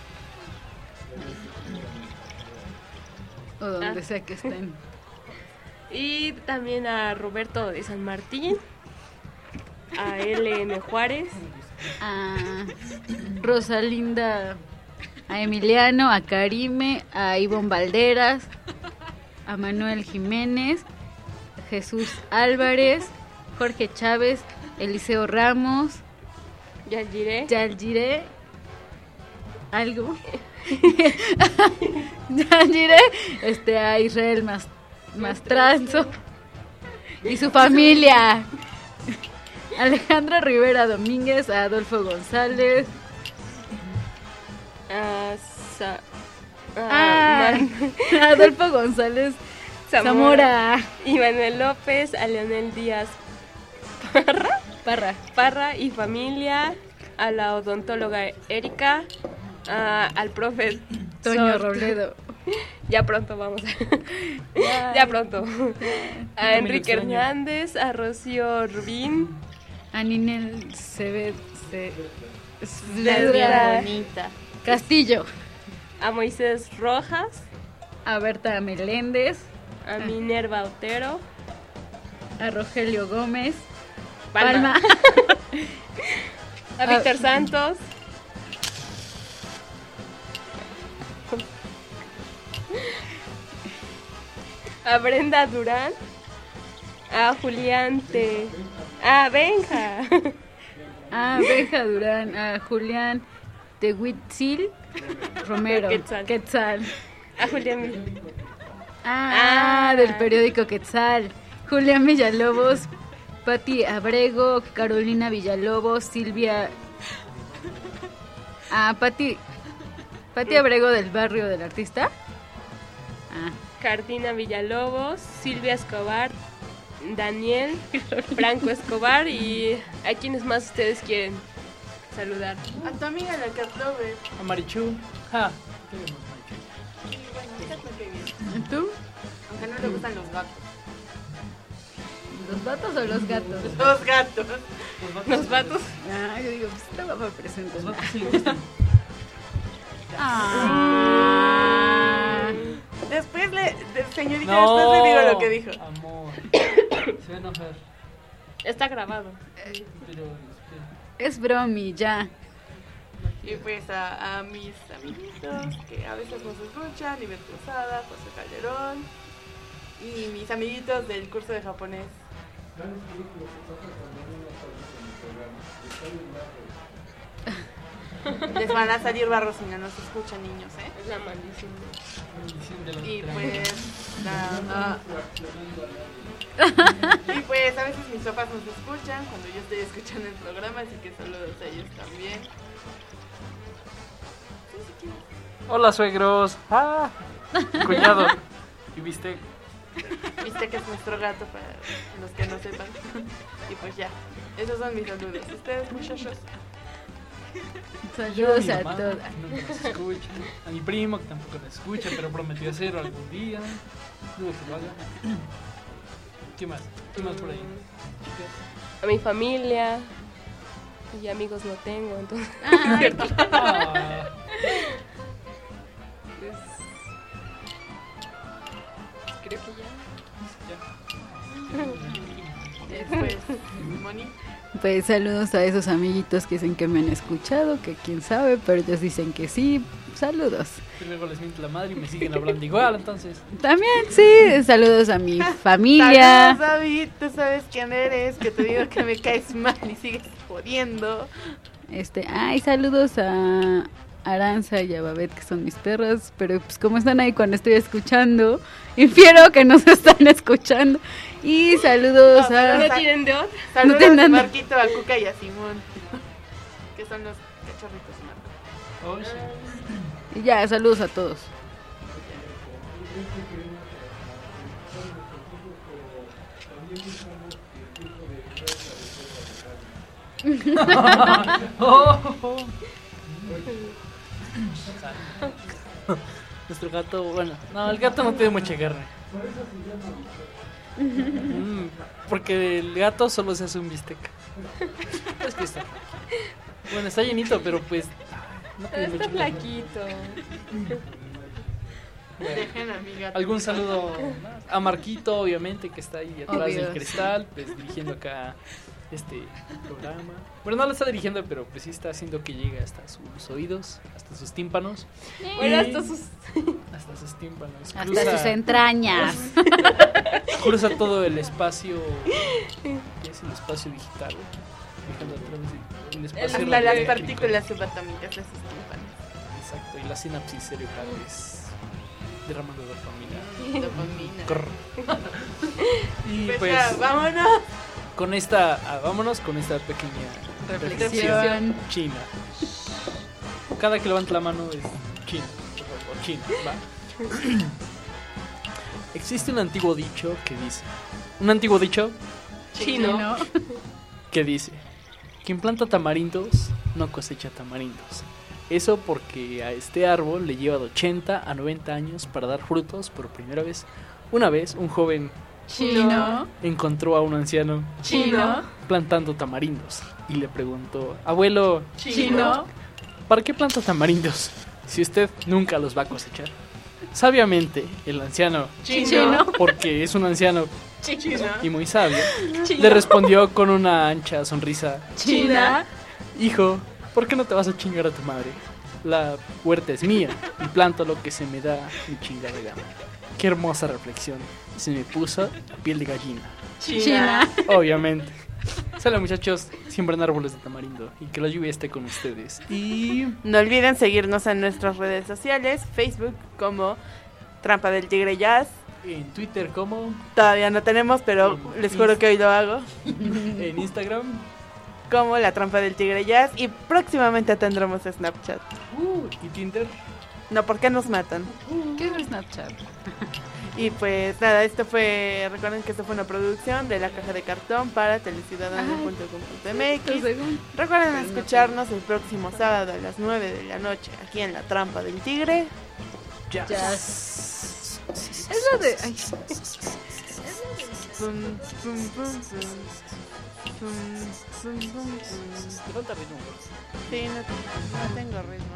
O donde Ah. sea que estén. Y también a Roberto de San Martín, a L M Juárez, A Rosalinda, a Emiliano, a Karime, a Ivonne Valderas, a Manuel Jiménez, Jesús Álvarez, Jorge Chávez, Eliseo Ramos, Yalgiré, Yalgiré, algo, Yalgiré, este, a Israel Mas- Mastranzo y su familia. Alejandro Rivera Domínguez, a Adolfo González, a, Sa- Ah, a Man- a Adolfo González Zamora, y Manuel López, a Leonel Díaz Parra, Parra, Parra y familia, a la odontóloga Erika, a- al profe Toño Sor- Robledo. Ya pronto vamos. Ya. ya pronto. A también Enrique lo extraño. Hernández, a Rocío Rubín, a Ninel Cebed, Ce- Lesbia bonita. Castillo, a Moisés Rojas, a Berta Meléndez, a Minerva Otero, a Rogelio Gómez, Palma, Palma, a Víctor Santos, a Brenda Durán, a Julián Te... a Benja, A Benja Durán, a Julián Tehuitzil Romero, Quetzal. Quetzal. a Julián... Ah, Ah. del periódico Quetzal. Julián Villalobos, Pati Abrego, Carolina Villalobos, Silvia... Ah, Pati... Pati Abrego del barrio del artista. Ah. Cardina Villalobos, Silvia Escobar, Daniel, Franco Escobar y a quienes más ustedes quieren saludar. A tu amiga la Carlove. A Marichu. Ja. Sí, bueno, fíjate que bien. ¿Tú? Aunque no le gustan los gatos. ¿Los vatos o los gatos? Los gatos. Los vatos. Ah, yo digo, pues esta va presente. Los vatos sí le gustan. Ah. Después le, de- señorita, No, después le digo lo que dijo. Amor. Se va a enojar. Está grabado. Pero, Es bromi, ya. Y pues a, a mis amiguitos que a veces nos escuchan, Nivel Cruzada, José Calderón y mis amiguitos del curso de japonés. Les van a salir barros si no nos escuchan, niños, ¿eh? Es la maldición. Y pues, nada. Y pues a veces mis papás nos escuchan cuando yo estoy escuchando el programa, así que saludos a ellos también. hola, suegros. Ah. Cuñado. ¿Y viste? Viste que es nuestro gato para los que no sepan. Y pues ya, esos son mis saludos. ¿Ustedes, muchachos? Saludos Yo, a mi mamá, todos. que nunca nos escucha. A mi primo, que tampoco nos escucha, pero prometió hacerlo algún día. Dudo que lo haga. ¿Qué más? ¿Qué más por ahí? Chicas. A mi familia. Y amigos no tengo, entonces. Ah, Ah. Pues, creo que ya. Después, Moni. Pues saludos a esos amiguitos que dicen que me han escuchado, que quién sabe, pero ellos dicen que sí. Saludos. Y luego les miento la madre y me siguen hablando igual, entonces. También, sí, saludos a mi familia. Saludos, David, tú sabes quién eres, que te digo que me caes mal y sigues jodiendo. Este, ay, saludos a Aranza y a Babette, que son mis perras, pero pues como están ahí cuando estoy escuchando, infiero que nos están escuchando. Y saludos No, a... pero ¿No tienen de otra? Saludos tienen a nada. Marquito, a Cuca y a Simón, que son los cachorritos Marco. Oh, sí. Y ya, saludos a todos. Oh, oh. Nuestro gato, bueno, no, el gato no tiene mucha carne. Mm, porque el gato solo se hace un bistec. Es que está. Bueno, está llenito, pero pues. No tiene Está mucha carne. flaquito. Dejen a mi gato. ¿Algún saludo a Marquito, obviamente, que está ahí atrás Obvio. del cristal, pues dirigiendo acá este programa? Bueno, no lo está dirigiendo, pero pues sí está haciendo que llegue hasta sus oídos, hasta sus tímpanos. Bueno, Y- hasta sus... hasta sus tímpanos. Hasta Cruza- sus entrañas. Cruza todo el espacio, que es el espacio digital, dejando atrás el espacio Hasta las radioeléctrico. partículas subatómicas de sus tímpanos. Exacto, y las sinapsis cerebrales derramando dopamina. Dopamina. Corr. Y Pues pues ya, vámonos. con esta, ah, vámonos con esta pequeña Reflexión. china. Cada que levanta la mano es china, por favor, china, va. Existe un antiguo dicho que dice, un antiguo dicho Chino. que dice, quien planta tamarindos no cosecha tamarindos. Eso porque a este árbol le lleva de ochenta a noventa años para dar frutos por primera vez. Una vez un joven Chino. encontró a un anciano Chino. plantando tamarindos y le preguntó, abuelo, Chino. ¿para qué planta tamarindos si usted nunca los va a cosechar? Sabiamente, el anciano, Chino. porque es un anciano Chino. y muy sabio, Chino. le respondió con una ancha sonrisa, China. hijo, ¿por qué no te vas a chingar a tu madre? La huerta es mía y planto lo que se me da mi chingada gana. Qué hermosa reflexión. Se me puso la piel de gallina. China. Obviamente. Sale, muchachos, siembran árboles de tamarindo y que la lluvia esté con ustedes. Y no olviden seguirnos en nuestras redes sociales, Facebook como Trampa del Tigre Jazz. En Twitter como... Todavía no tenemos, pero como les juro que hoy lo hago. En Instagram como La Trampa del Tigre Jazz. Y próximamente tendremos Snapchat. Uh, ¿Y Tinder? No, ¿por qué nos matan? ¿Qué es Snapchat? Y pues nada, esto fue, recuerden que esto fue una producción de La Caja de Cartón para teleciudadano punto com punto m x. Recuerden escucharnos el próximo sábado a las nueve de la noche aquí en La Trampa del Tigre. Jazz. Jazz. Es lo de... Ay. Pum, pum, pum, pum. Pum, pum, pum, pum. Te falta ritmo. Sí, no, no tengo ritmo.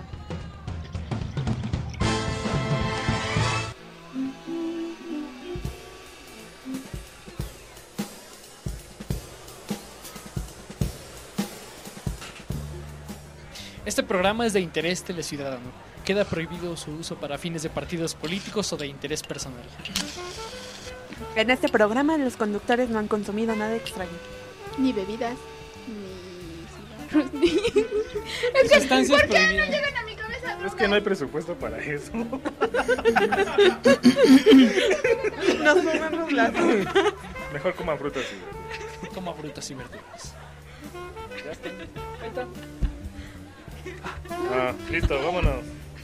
Este programa es de interés teleciudadano. Queda prohibido su uso para fines de partidos políticos o de interés personal. En este programa los conductores no han consumido nada extraño. Ni bebidas, ni cigarros, ni... Es que, Sustancias ¿por qué no prohibidas. llegan a mi cabeza? Es que no hay presupuesto para eso. Nos movemos las... Mejor coman frutas y verduras. Coma frutas y verduras. Ya está. Ahí está. Ah, listo, vámonos.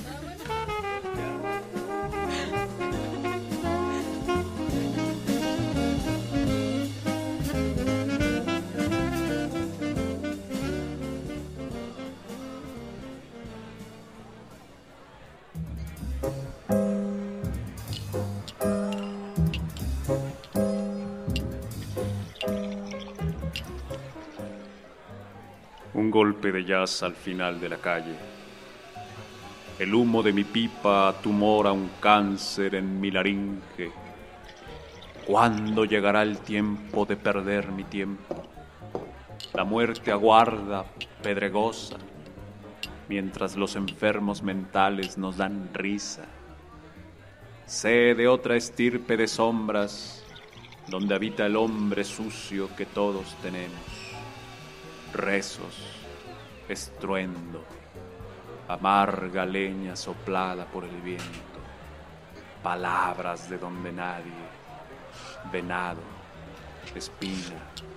Un golpe de jazz al final de la calle. El humo de mi pipa tumora un cáncer en mi laringe. ¿Cuándo llegará el tiempo de perder mi tiempo? La muerte aguarda, pedregosa, mientras los enfermos mentales nos dan risa. Sé de otra estirpe de sombras, donde habita el hombre sucio que todos tenemos. Rezos, estruendo, amarga leña soplada por el viento, palabras de donde nadie, venado, espina,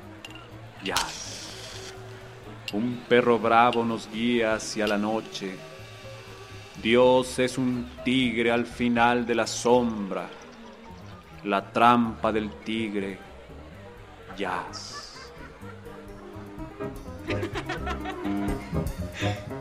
jazz. Un perro bravo nos guía hacia la noche. Dios es un tigre al final de la sombra, la trampa del tigre, jazz.